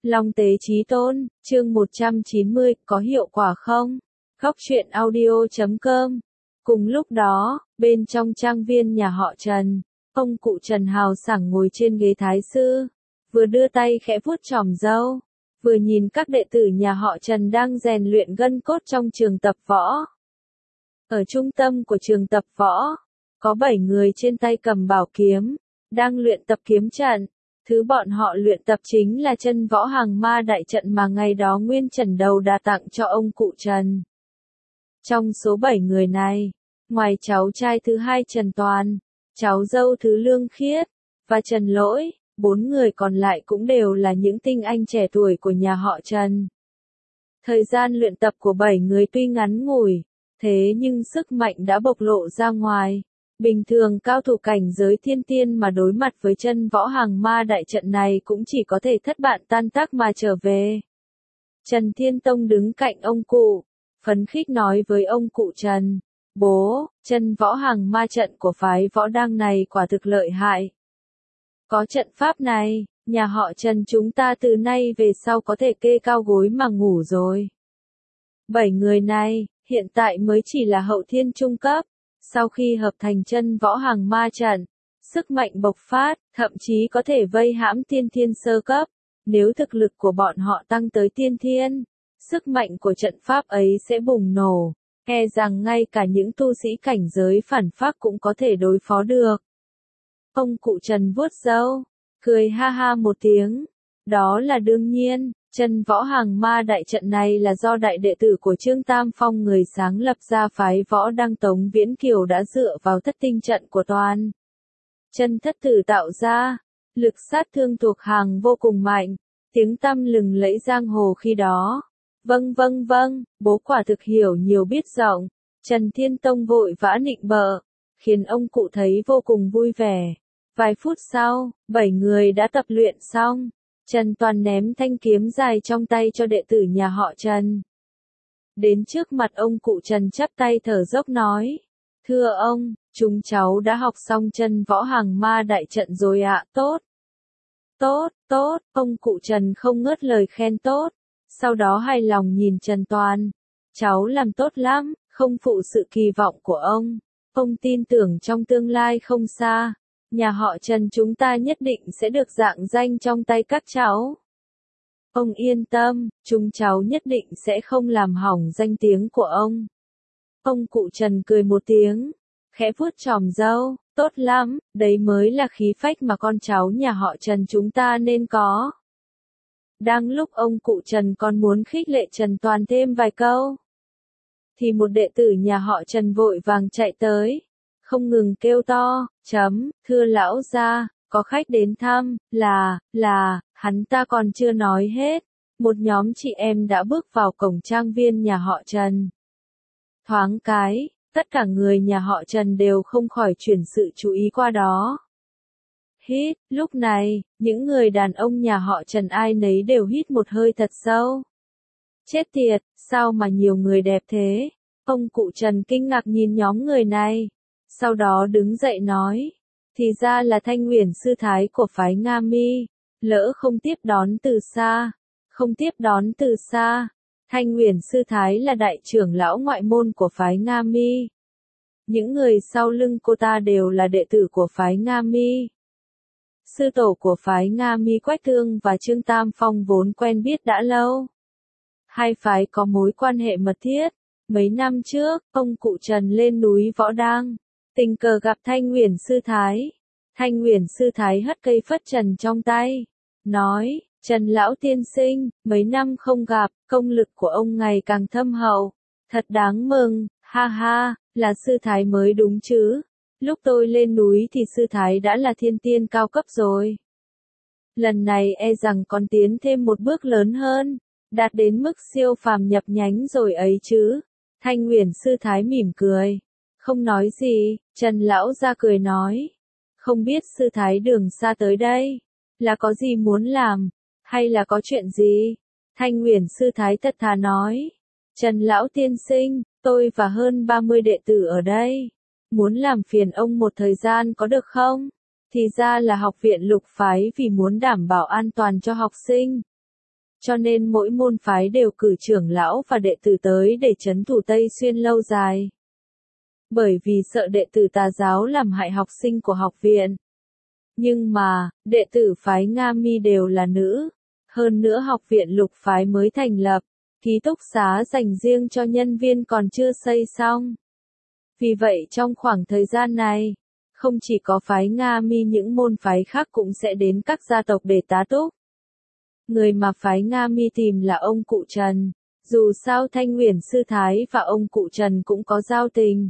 Long tế chí tôn, chương 190, có hiệu quả không? Góc truyện audio.com. Cùng lúc đó, bên trong trang viên nhà họ Trần, ông cụ Trần hào sảng ngồi trên ghế thái sư, vừa đưa tay khẽ vuốt chòm râu, vừa nhìn các đệ tử nhà họ Trần đang rèn luyện gân cốt trong trường tập võ. Ở trung tâm của trường tập võ, có 7 người trên tay cầm bảo kiếm, đang luyện tập kiếm trận. Thứ bọn họ luyện tập chính là chân võ hàng ma đại trận mà ngày đó Nguyên Trần Đầu đã tặng cho ông cụ Trần. Trong số 7 người này, ngoài cháu trai thứ hai Trần Toàn, cháu dâu thứ Lương Khiết, và Trần Lỗi, 4 người còn lại cũng đều là những tinh anh trẻ tuổi của nhà họ Trần. Thời gian luyện tập của 7 người tuy ngắn ngủi, thế nhưng sức mạnh đã bộc lộ ra ngoài. Bình thường cao thủ cảnh giới thiên tiên mà đối mặt với chân võ hàng ma đại trận này cũng chỉ có thể thất bại tan tác mà trở về. Trần Thiên Tông đứng cạnh ông cụ, phấn khích nói với ông cụ Trần, bố, chân võ hàng ma trận của phái võ đang này quả thực lợi hại. Có trận pháp này, nhà họ Trần chúng ta từ nay về sau có thể kê cao gối mà ngủ rồi. 7 người này, hiện tại mới chỉ là hậu thiên trung cấp. Sau khi hợp thành chân võ hàng ma trận, sức mạnh bộc phát, thậm chí có thể vây hãm tiên thiên sơ cấp. Nếu thực lực của bọn họ tăng tới tiên thiên, sức mạnh của trận pháp ấy sẽ bùng nổ, e rằng ngay cả những tu sĩ cảnh giới phản phác cũng có thể đối phó được. Ông cụ Trần vuốt râu, cười ha ha một tiếng. Đó là đương nhiên, chân võ hàng ma đại trận này là do đại đệ tử của Trương Tam Phong người sáng lập ra phái võ Đăng Tống Viễn Kiều đã dựa vào thất tinh trận của toàn chân thất tử tạo ra, lực sát thương thuộc hàng vô cùng mạnh, tiếng tăm lừng lẫy giang hồ khi đó. Vâng, bố quả thực hiểu nhiều biết rộng. Trần Thiên Tông vội vã nịnh bợ, khiến ông cụ thấy vô cùng vui vẻ. Vài phút sau, 7 người đã tập luyện xong. Trần Toàn ném thanh kiếm dài trong tay cho đệ tử nhà họ Trần. Đến trước mặt ông cụ Trần chắp tay thở dốc nói, thưa ông, chúng cháu đã học xong chân võ hàng ma đại trận rồi ạ. Tốt, ông cụ Trần không ngớt lời khen tốt. Sau đó hài lòng nhìn Trần Toàn, cháu làm tốt lắm, không phụ sự kỳ vọng của ông. Ông tin tưởng trong tương lai không xa, nhà họ Trần chúng ta nhất định sẽ được rạng danh trong tay các cháu. Ông yên tâm, chúng cháu nhất định sẽ không làm hỏng danh tiếng của ông. Ông cụ Trần cười một tiếng, khẽ vuốt chòm râu, tốt lắm, đấy mới là khí phách mà con cháu nhà họ Trần chúng ta nên có. Đang lúc ông cụ Trần còn muốn khích lệ Trần Toàn thêm vài câu, thì một đệ tử nhà họ Trần vội vàng chạy tới, không ngừng kêu to, thưa lão gia, có khách đến thăm, là, hắn ta còn chưa nói hết. Một nhóm chị em đã bước vào cổng trang viên nhà họ Trần. Thoáng cái, tất cả người nhà họ Trần đều không khỏi chuyển sự chú ý qua đó. Hít, lúc này, những người đàn ông nhà họ Trần ai nấy đều hít một hơi thật sâu. Chết tiệt, sao mà nhiều người đẹp thế? Ông cụ Trần kinh ngạc nhìn nhóm người này. Sau đó đứng dậy nói, thì ra là Thanh Uyển sư thái của phái Nga Mi, lỡ không tiếp đón từ xa. Thanh Uyển sư thái là đại trưởng lão ngoại môn của phái Nga Mi. Những người sau lưng cô ta đều là đệ tử của phái Nga Mi. Sư tổ của phái Nga Mi Quách Thương và Trương Tam Phong vốn quen biết đã lâu. Hai phái có mối quan hệ mật thiết. Mấy năm trước, ông cụ Trần lên núi Võ Đang, tình cờ gặp Thanh Uyển sư thái. Thanh Uyển sư thái hất cây phất trần trong tay, nói, Trần lão tiên sinh, mấy năm không gặp, công lực của ông ngày càng thâm hậu, thật đáng mừng, ha ha, là sư thái mới đúng chứ. Lúc tôi lên núi thì sư thái đã là thiên tiên cao cấp rồi. Lần này e rằng còn tiến thêm một bước lớn hơn, đạt đến mức siêu phàm nhập nhánh rồi ấy chứ. Thanh Uyển sư thái mỉm cười, không nói gì. Trần lão ra cười nói, không biết sư thái đường xa tới đây, là có gì muốn làm, hay là có chuyện gì? Thanh Uyển sư thái thật thà nói, Trần lão tiên sinh, tôi và hơn 30 đệ tử ở đây, muốn làm phiền ông một thời gian có được không? Thì ra là học viện Lục phái vì muốn đảm bảo an toàn cho học sinh, cho nên mỗi môn phái đều cử trưởng lão và đệ tử tới để trấn thủ Tây Xuyên lâu dài. Bởi vì sợ đệ tử tà giáo làm hại học sinh của học viện. Nhưng mà, đệ tử phái Nga Mi đều là nữ. Hơn nữa học viện lục phái mới thành lập, ký túc xá dành riêng cho nhân viên còn chưa xây xong. Vì vậy trong khoảng thời gian này, không chỉ có phái Nga Mi, những môn phái khác cũng sẽ đến các gia tộc để tá túc. Người mà phái Nga Mi tìm là ông cụ Trần. Dù sao Thanh Huyền Sư Thái và ông cụ Trần cũng có giao tình.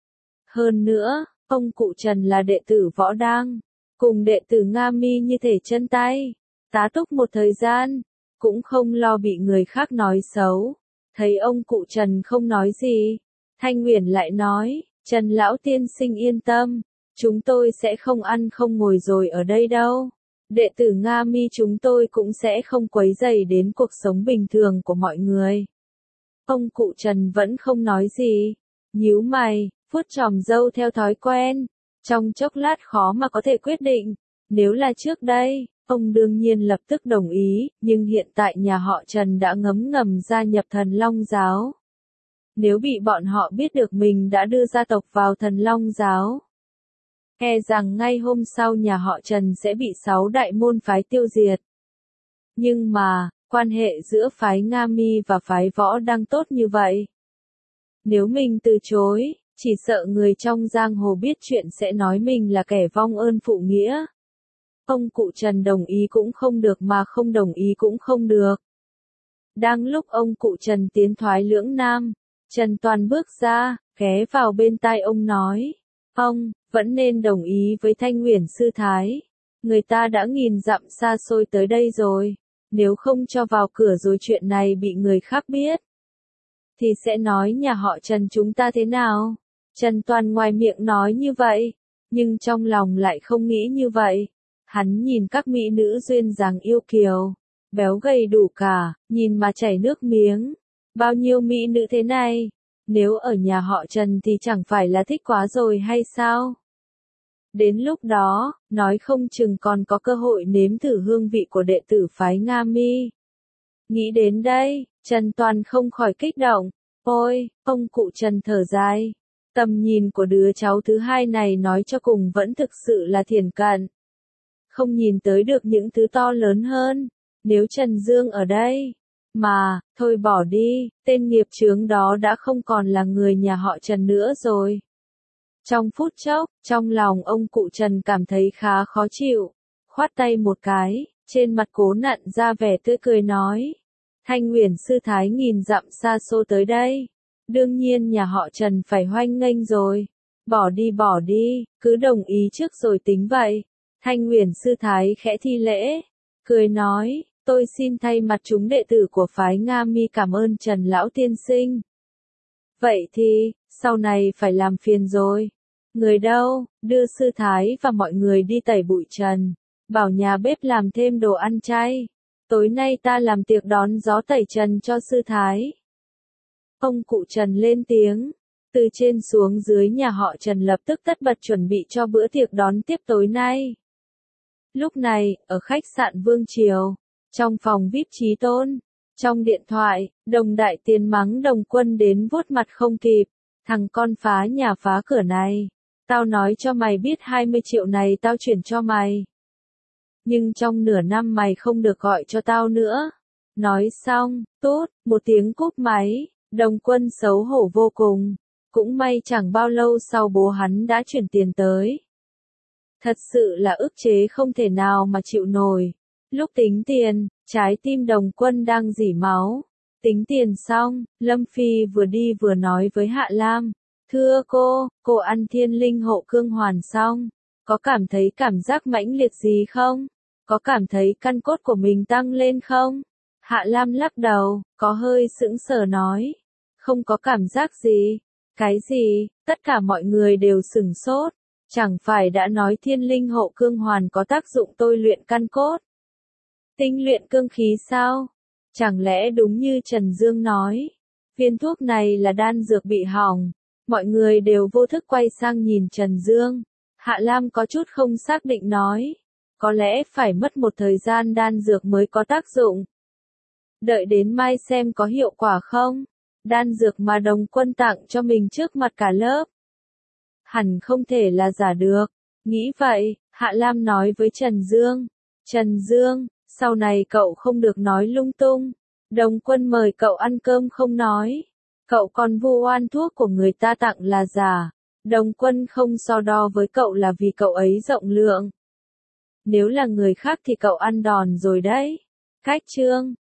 Hơn nữa, ông cụ Trần là đệ tử Võ Đang, cùng đệ tử Nga Mi như thể chân tay, tá túc một thời gian, cũng không lo bị người khác nói xấu. Thấy ông cụ Trần không nói gì, Thanh Huyền lại nói, Trần lão tiên sinh yên tâm, chúng tôi sẽ không ăn không ngồi rồi ở đây đâu. Đệ tử Nga Mi chúng tôi cũng sẽ không quấy rầy đến cuộc sống bình thường của mọi người. Ông cụ Trần vẫn không nói gì, nhíu mày, vuốt chòm râu theo thói quen, trong chốc lát khó mà có thể quyết định. Nếu là trước đây, ông đương nhiên lập tức đồng ý, nhưng hiện tại nhà họ Trần đã ngấm ngầm gia nhập Thần Long Giáo. Nếu bị bọn họ biết được mình đã đưa gia tộc vào Thần Long Giáo, e rằng ngay hôm sau nhà họ Trần sẽ bị 6 đại môn phái tiêu diệt. Nhưng mà, quan hệ giữa phái Nga Mi và phái Võ đang tốt như vậy. Nếu mình từ chối, chỉ sợ người trong giang hồ biết chuyện sẽ nói mình là kẻ vong ơn phụ nghĩa. Ông cụ Trần đồng ý cũng không được mà không đồng ý cũng không được. Đang lúc ông cụ Trần tiến thoái lưỡng nan, Trần Toàn bước ra, ghé vào bên tai ông nói, ông, vẫn nên đồng ý với Thanh Huyền Sư Thái. Người ta đã nghìn dặm xa xôi tới đây rồi, nếu không cho vào cửa rồi chuyện này bị người khác biết, thì sẽ nói nhà họ Trần chúng ta thế nào? Trần Toàn ngoài miệng nói như vậy, nhưng trong lòng lại không nghĩ như vậy. Hắn nhìn các mỹ nữ duyên dáng yêu kiều, béo gầy đủ cả, nhìn mà chảy nước miếng. Bao nhiêu mỹ nữ thế này, nếu ở nhà họ Trần thì chẳng phải là thích quá rồi hay sao? Đến lúc đó, nói không chừng còn có cơ hội nếm thử hương vị của đệ tử phái Nga Mi. Nghĩ đến đây, Trần Toàn không khỏi kích động. Ôi, ông cụ Trần thở dài. Tầm nhìn của đứa cháu thứ hai này nói cho cùng vẫn thực sự là thiển cận. Không nhìn tới được những thứ to lớn hơn. Nếu Trần Dương ở đây, mà, thôi bỏ đi, tên nghiệp chướng đó đã không còn là người nhà họ Trần nữa rồi. Trong phút chốc, trong lòng ông cụ Trần cảm thấy khá khó chịu. Khoát tay một cái, trên mặt cố nặn ra vẻ tươi cười nói. Thanh Huyền Sư Thái nghìn dặm xa xôi tới đây. Đương nhiên nhà họ Trần phải hoan nghênh rồi. Bỏ đi, cứ đồng ý trước rồi tính vậy. Thanh Huyền Sư Thái khẽ thi lễ, cười nói, tôi xin thay mặt chúng đệ tử của phái Nga Mi cảm ơn Trần Lão Tiên Sinh. Vậy thì, sau này phải làm phiền rồi. Người đâu, đưa Sư Thái và mọi người đi tẩy bụi trần, bảo nhà bếp làm thêm đồ ăn chay. Tối nay ta làm tiệc đón gió tẩy trần cho Sư Thái. Ông cụ Trần lên tiếng, từ trên xuống dưới nhà họ Trần lập tức tất bật chuẩn bị cho bữa tiệc đón tiếp tối nay. Lúc này, ở khách sạn Vương Triều, trong phòng VIP Chí Tôn, trong điện thoại, Đồng Đại Tiền mắng Đồng Quân đến vuốt mặt không kịp, thằng con phá nhà phá cửa này, tao nói cho mày biết 20 triệu này tao chuyển cho mày. Nhưng trong nửa năm mày không được gọi cho tao nữa. Nói xong, tốt, một tiếng cúp máy, Đồng Quân xấu hổ vô cùng, cũng may chẳng bao lâu sau bố hắn đã chuyển tiền tới. Thật sự là ức chế không thể nào mà chịu nổi. Lúc tính tiền, trái tim Đồng Quân đang rỉ máu. Tính tiền xong, Lâm Phi vừa đi vừa nói với Hạ Lam. Thưa cô ăn thiên linh hộ cương hoàn xong. Có cảm thấy cảm giác mãnh liệt gì không? Có cảm thấy căn cốt của mình tăng lên không? Hạ Lam lắc đầu, có hơi sững sờ nói. Không có cảm giác gì. Cái gì? Tất cả mọi người đều sửng sốt. Chẳng phải đã nói thiên linh hộ cương hoàn có tác dụng tôi luyện căn cốt, tinh luyện cương khí sao? Chẳng lẽ đúng như Trần Dương nói, viên thuốc này là đan dược bị hỏng? Mọi người đều vô thức quay sang nhìn Trần Dương. Hạ Lam có chút không xác định nói, có lẽ phải mất một thời gian đan dược mới có tác dụng. Đợi đến mai xem có hiệu quả không. Đan dược mà Đồng Quân tặng cho mình trước mặt cả lớp. Hẳn không thể là giả được. Nghĩ vậy, Hạ Lam nói với Trần Dương. Trần Dương, sau này cậu không được nói lung tung. Đồng Quân mời cậu ăn cơm không nói. Cậu còn vu oan thuốc của người ta tặng là giả. Đồng Quân không so đo với cậu là vì cậu ấy rộng lượng. Nếu là người khác thì cậu ăn đòn rồi đấy. Cách chương